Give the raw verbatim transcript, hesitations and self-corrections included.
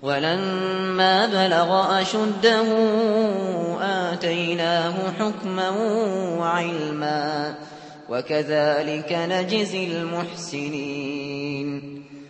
وَلَمَّا بَلَغَ أَشُدَّهُ آتَيْنَاهُ حُكْمًا وَعِلْمًا ۚ وَكَذَٰلِكَ نَجْزِي الْمُحْسِنِينَ